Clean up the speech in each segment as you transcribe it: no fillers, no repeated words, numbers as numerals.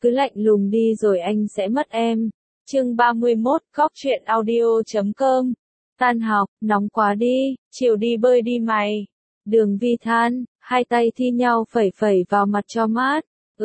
cứ lạnh lùng đi rồi anh sẽ mất em. Chương 31, Góc truyện audio.com. Tan học, nóng quá đi, chiều đi bơi đi mày. Đường Vi than, hai tay thi nhau phẩy phẩy vào mặt cho mát.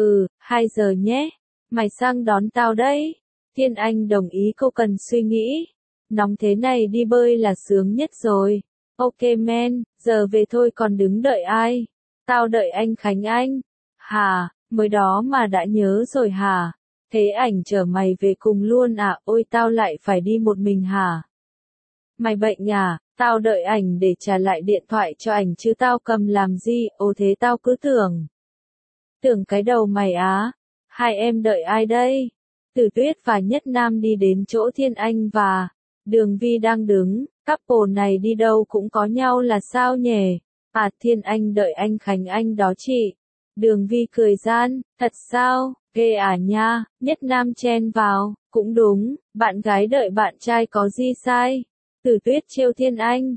2 giờ nhé. Mày sang đón tao đấy. Thiên Anh đồng ý, cô cần suy nghĩ. Nóng thế này đi bơi là sướng nhất rồi. Ok man, giờ về thôi còn đứng đợi ai? Tao đợi anh Khánh Anh. Hả, mới đó mà đã nhớ rồi hả? Thế ảnh chở mày về cùng luôn à? Ôi tao lại phải đi một mình hả? Mày bệnh à? Tao đợi ảnh để trả lại điện thoại cho ảnh chứ tao cầm làm gì? Ồ thế tao cứ tưởng. Tưởng cái đầu mày á. Hai em đợi ai đây? Tử Tuyết và Nhất Nam đi đến chỗ Thiên Anh và Đường Vi đang đứng. Couple này đi đâu cũng có nhau là sao nhỉ? À Thiên Anh đợi anh Khánh Anh đó chị. Đường Vi cười gian, thật sao? Ghê à nha. Nhất Nam chen vào, cũng đúng, bạn gái đợi bạn trai có gì sai? Tử Tuyết trêu Thiên Anh.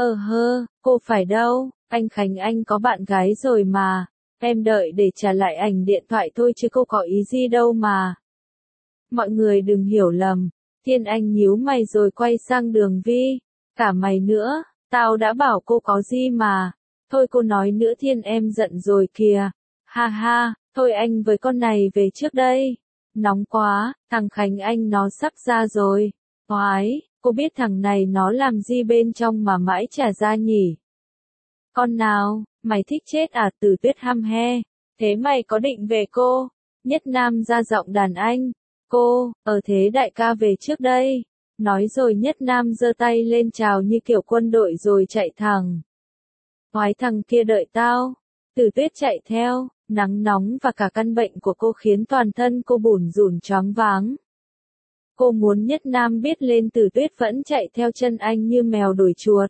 Cô phải đâu, anh Khánh Anh có bạn gái rồi mà. Em đợi để trả lại ảnh điện thoại thôi chứ cô có ý gì đâu mà. Mọi người đừng hiểu lầm. Thiên Anh nhíu mày rồi quay sang Đường Vi. Cả mày nữa, tao đã bảo cô có gì mà. Thôi cô nói nữa Thiên em giận rồi kìa. Ha ha, thôi anh với con này về trước đây. Nóng quá, thằng Khánh Anh nó sắp ra rồi. Oái, cô biết thằng này nó làm gì bên trong mà mãi chả ra nhỉ? Con nào, mày thích chết à? Tử Tuyết hăm he. Thế mày có định về cô? Nhất Nam ra giọng đàn anh. Cô, thế đại ca về trước đây. Nói rồi Nhất Nam giơ tay lên chào như kiểu quân đội rồi chạy thẳng. Oái thằng kia đợi tao. Tử Tuyết chạy theo, nắng nóng và cả căn bệnh của cô khiến toàn thân cô bủn rủn choáng váng. Cô muốn Nhất Nam biết lên Tử Tuyết vẫn chạy theo chân anh như mèo đuổi chuột.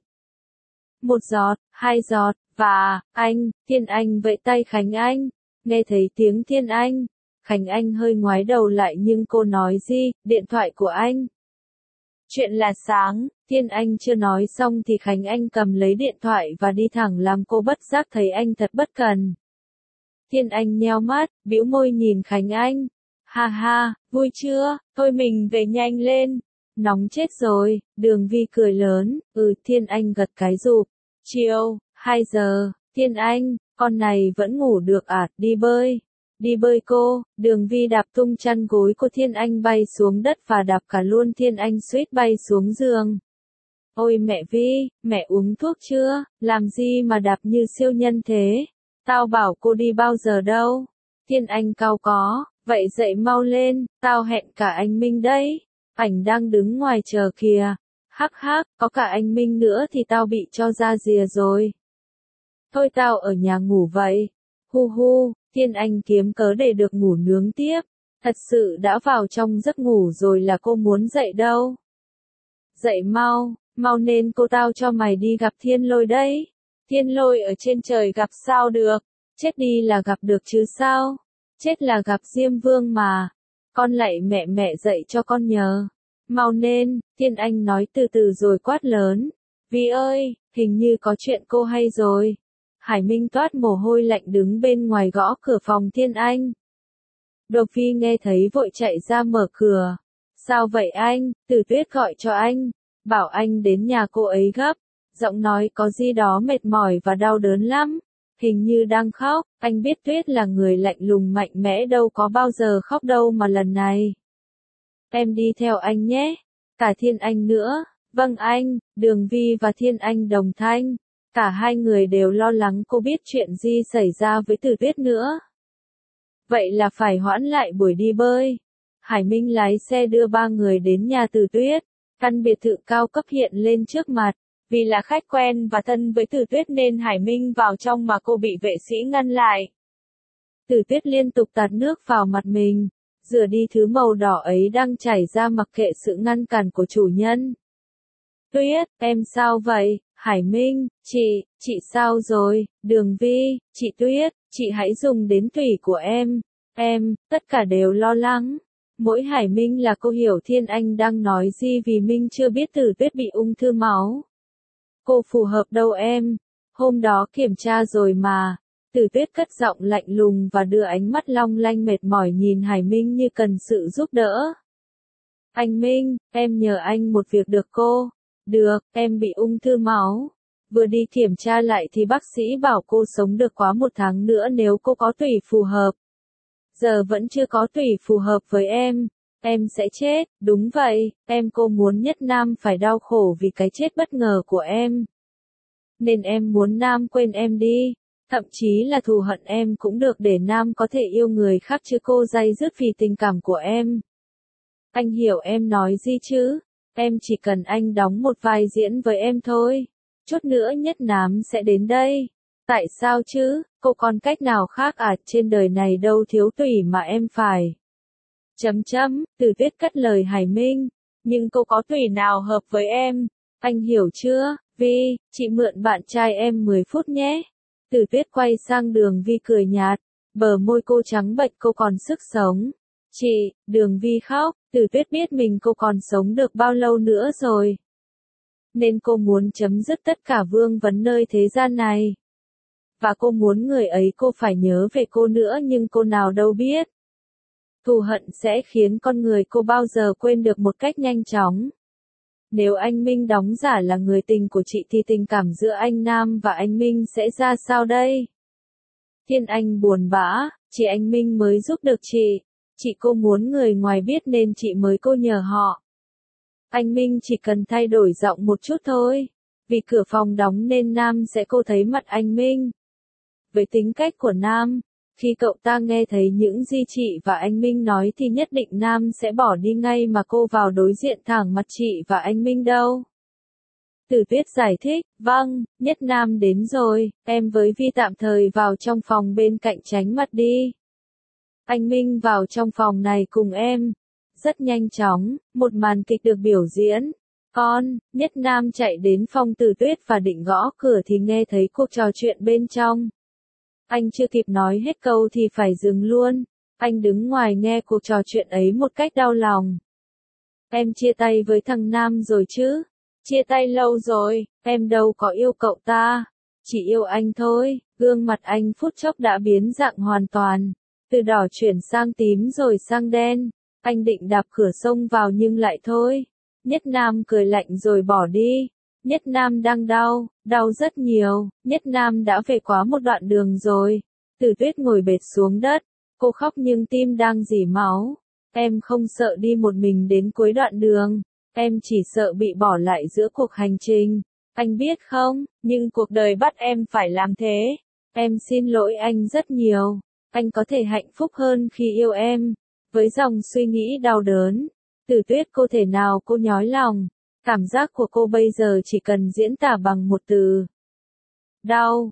1 giọt, 2 giọt, và, anh, Thiên Anh vẫy tay Khánh Anh. Nghe thấy tiếng Thiên Anh, Khánh Anh hơi ngoái đầu lại nhưng cô nói gì, điện thoại của anh. Chuyện là sáng, Thiên Anh chưa nói xong thì Khánh Anh cầm lấy điện thoại và đi thẳng làm cô bất giác thấy anh thật bất cần. Thiên Anh nheo mắt, bĩu môi nhìn Khánh Anh. Ha ha, vui chưa, thôi mình về nhanh lên. Nóng chết rồi, Đường Vi cười lớn, Thiên Anh gật cái rụp. Chiều, 2 giờ, Thiên Anh, con này vẫn ngủ được à, đi bơi. Đi bơi cô, Đường Vi đạp tung chăn gối của Thiên Anh bay xuống đất và đạp cả luôn Thiên Anh suýt bay xuống giường. Ôi mẹ Vi, mẹ uống thuốc chưa, làm gì mà đạp như siêu nhân thế? Tao bảo cô đi bao giờ đâu? Thiên Anh cau có, vậy dậy mau lên, tao hẹn cả anh Minh đấy. Ảnh đang đứng ngoài chờ kìa. Hắc hắc, có cả anh Minh nữa thì tao bị cho ra rìa rồi. Thôi tao ở nhà ngủ vậy. Hu hu, Thiên Anh kiếm cớ để được ngủ nướng tiếp. Thật sự đã vào trong giấc ngủ rồi là cô muốn dậy đâu. Dậy mau, mau nên cô tao cho mày đi gặp Thiên Lôi đấy. Thiên Lôi ở trên trời gặp sao được, chết đi là gặp được chứ sao, chết là gặp Diêm Vương mà. Con lạy mẹ dậy cho con nhờ. Mau nên, Thiên Anh nói từ từ rồi quát lớn. Vi ơi, hình như có chuyện cô hay rồi. Hải Minh toát mồ hôi lạnh đứng bên ngoài gõ cửa phòng Thiên Anh. Độc Vi nghe thấy vội chạy ra mở cửa. Sao vậy anh? Tử Tuyết gọi cho anh. Bảo anh đến nhà cô ấy gấp. Giọng nói có gì đó mệt mỏi và đau đớn lắm. Hình như đang khóc. Anh biết Tuyết là người lạnh lùng mạnh mẽ đâu có bao giờ khóc đâu mà lần này. Em đi theo anh nhé. Cả Thiên Anh nữa. Vâng anh, Đường Vi và Thiên Anh đồng thanh. Cả hai người đều lo lắng cô biết chuyện gì xảy ra với Tử Tuyết nữa. Vậy là phải hoãn lại buổi đi bơi. Hải Minh lái xe đưa 3 người đến nhà Tử Tuyết. Căn biệt thự cao cấp hiện lên trước mặt. Vì là khách quen và thân với Tử Tuyết nên Hải Minh vào trong mà cô bị vệ sĩ ngăn lại. Tử Tuyết liên tục tạt nước vào mặt mình. Rửa đi thứ màu đỏ ấy đang chảy ra mặc kệ sự ngăn cản của chủ nhân. Tuyết, em sao vậy? Hải Minh, chị sao rồi? Đường Vi, chị Tuyết, chị hãy dùng đến thủy của em, tất cả đều lo lắng. Mỗi Hải Minh là cô hiểu Thiên Anh đang nói gì vì Minh chưa biết Tử Tuyết bị ung thư máu. Cô phù hợp đâu em, hôm đó kiểm tra rồi mà. Tử Tuyết cất giọng lạnh lùng và đưa ánh mắt long lanh mệt mỏi nhìn Hải Minh như cần sự giúp đỡ. Anh Minh, em nhờ anh một việc được cô? Được, em bị ung thư máu. Vừa đi kiểm tra lại thì bác sĩ bảo cô sống được quá 1 tháng nữa nếu cô có tủy phù hợp. Giờ vẫn chưa có tủy phù hợp với em sẽ chết, đúng vậy, cô muốn Nhất Nam phải đau khổ vì cái chết bất ngờ của em. Nên em muốn Nam quên em đi, thậm chí là thù hận em cũng được để Nam có thể yêu người khác chứ cô day dứt vì tình cảm của em. Anh hiểu em nói gì chứ, em chỉ cần anh đóng một vai diễn với em thôi, chút nữa Nhất Nam sẽ đến đây. Tại sao chứ, cô còn cách nào khác à, trên đời này đâu thiếu tủy mà em phải. Tử Tuyết cất lời Hải Minh, nhưng cô có tủy nào hợp với em, anh hiểu chưa, Vi, chị mượn bạn trai em 10 phút nhé. Tử Tuyết quay sang Đường Vi cười nhạt, bờ môi cô trắng bệch cô còn sức sống. Chị, Đường Vi khóc, Tử Tuyết biết mình cô còn sống được bao lâu nữa rồi. Nên cô muốn chấm dứt tất cả vương vấn nơi thế gian này. Và cô muốn người ấy cô phải nhớ về cô nữa nhưng cô nào đâu biết. Thù hận sẽ khiến con người cô bao giờ quên được một cách nhanh chóng. Nếu anh Minh đóng giả là người tình của chị thì tình cảm giữa anh Nam và anh Minh sẽ ra sao đây? Thiên Anh buồn bã, chỉ anh Minh mới giúp được chị. Chị cô muốn người ngoài biết nên chị mới cô nhờ họ. Anh Minh chỉ cần thay đổi giọng một chút thôi. Vì cửa phòng đóng nên Nam sẽ cô thấy mặt anh Minh. Với tính cách của Nam, khi cậu ta nghe thấy những gì chị và anh Minh nói thì nhất định Nam sẽ bỏ đi ngay mà cô vào đối diện thẳng mặt chị và anh Minh đâu. Tử Tuyết giải thích, vâng, Nhất Nam đến rồi, em với Vi tạm thời vào trong phòng bên cạnh tránh mặt đi. Anh Minh vào trong phòng này cùng em. Rất nhanh chóng, một màn kịch được biểu diễn. Nhất Nam chạy đến phòng Tử Tuyết và định gõ cửa thì nghe thấy cuộc trò chuyện bên trong. Anh chưa kịp nói hết câu thì phải dừng luôn. Anh đứng ngoài nghe cuộc trò chuyện ấy một cách đau lòng. Em chia tay với thằng Nam rồi chứ? Chia tay lâu rồi, em đâu có yêu cậu ta. Chỉ yêu anh thôi. Gương mặt anh phút chốc đã biến dạng hoàn toàn. Từ đỏ chuyển sang tím rồi sang đen. Anh định đạp cửa xông vào nhưng lại thôi. Nhất Nam cười lạnh rồi bỏ đi. Nhất Nam đang đau rất nhiều, Nhất Nam đã về quá một đoạn đường rồi. Tử Tuyết ngồi bệt xuống đất, cô khóc nhưng tim đang rỉ máu. Em không sợ đi một mình đến cuối đoạn đường, em chỉ sợ bị bỏ lại giữa cuộc hành trình. Anh biết không, nhưng cuộc đời bắt em phải làm thế. Em xin lỗi anh rất nhiều, anh có thể hạnh phúc hơn khi yêu em. Với dòng suy nghĩ đau đớn, Tử Tuyết cô thể nào cô nhói lòng. Cảm giác của cô bây giờ chỉ cần diễn tả bằng một từ. Đau,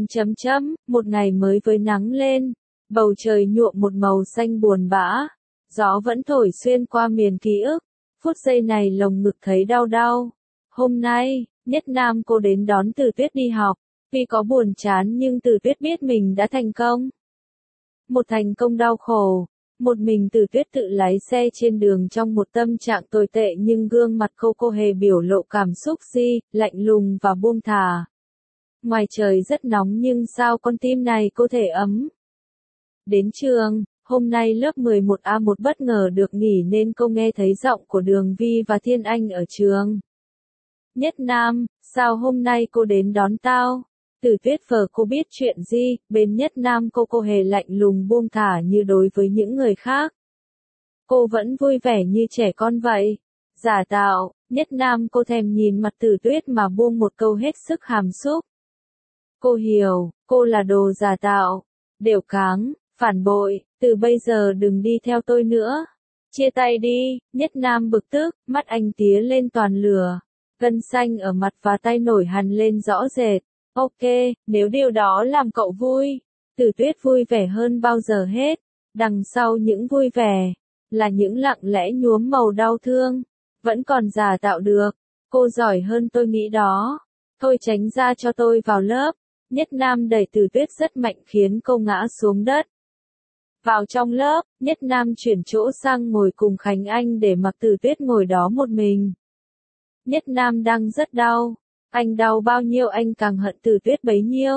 một ngày mới với nắng lên, bầu trời nhuộm một màu xanh buồn bã, gió vẫn thổi xuyên qua miền ký ức, phút giây này lồng ngực thấy đau. Hôm nay, Nhất Nam cô đến đón Tử Tuyết đi học, vì có buồn chán nhưng Tử Tuyết biết mình đã thành công. Một thành công đau khổ. Một mình Tử Tuyết tự lái xe trên đường trong một tâm trạng tồi tệ nhưng gương mặt cô hề biểu lộ cảm xúc gì, lạnh lùng và buông thả. Ngoài trời rất nóng nhưng sao con tim này cô thể ấm. Đến trường, hôm nay lớp 11A1 bất ngờ được nghỉ nên cô nghe thấy giọng của Đường Vi và Thiên Anh ở trường. Nhất Nam, sao hôm nay cô đến đón tao? Tử Tuyết vờ cô biết chuyện gì, bên Nhất Nam cô hề lạnh lùng buông thả như đối với những người khác. Cô vẫn vui vẻ như trẻ con vậy. Giả tạo, Nhất Nam cô thèm nhìn mặt Tử Tuyết mà buông một câu hết sức hàm xúc. Cô hiểu, cô là đồ giả tạo, đều cáng, phản bội, từ bây giờ đừng đi theo tôi nữa. Chia tay đi, Nhất Nam bực tức, mắt anh tía lên toàn lửa. Gân xanh ở mặt và tay nổi hằn lên rõ rệt. Ok, nếu điều đó làm cậu vui. Tử Tuyết vui vẻ hơn bao giờ hết. Đằng sau những vui vẻ, là những lặng lẽ nhuốm màu đau thương. Vẫn còn giả tạo được. Cô giỏi hơn tôi nghĩ đó. Thôi tránh ra cho tôi vào lớp. Nhất Nam đẩy Tử Tuyết rất mạnh khiến cô ngã xuống đất. Vào trong lớp, Nhất Nam chuyển chỗ sang ngồi cùng Khánh Anh để mặc Tử Tuyết ngồi đó một mình. Nhất Nam đang rất đau. Anh đau bao nhiêu anh càng hận Tử Tuyết bấy nhiêu.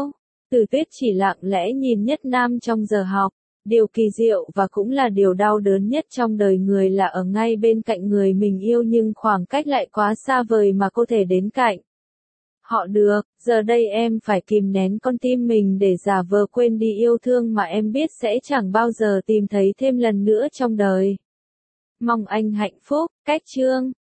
Từ Tuyết chỉ lặng lẽ nhìn Nhất Nam trong giờ học. Điều kỳ diệu và cũng là điều đau đớn nhất trong đời người là ở ngay bên cạnh người mình yêu nhưng khoảng cách lại quá xa vời mà cô thể đến cạnh họ được. Giờ đây em phải kìm nén con tim mình để giả vờ quên đi yêu thương mà em biết sẽ chẳng bao giờ tìm thấy thêm lần nữa trong đời. Mong anh hạnh phúc. Cách chương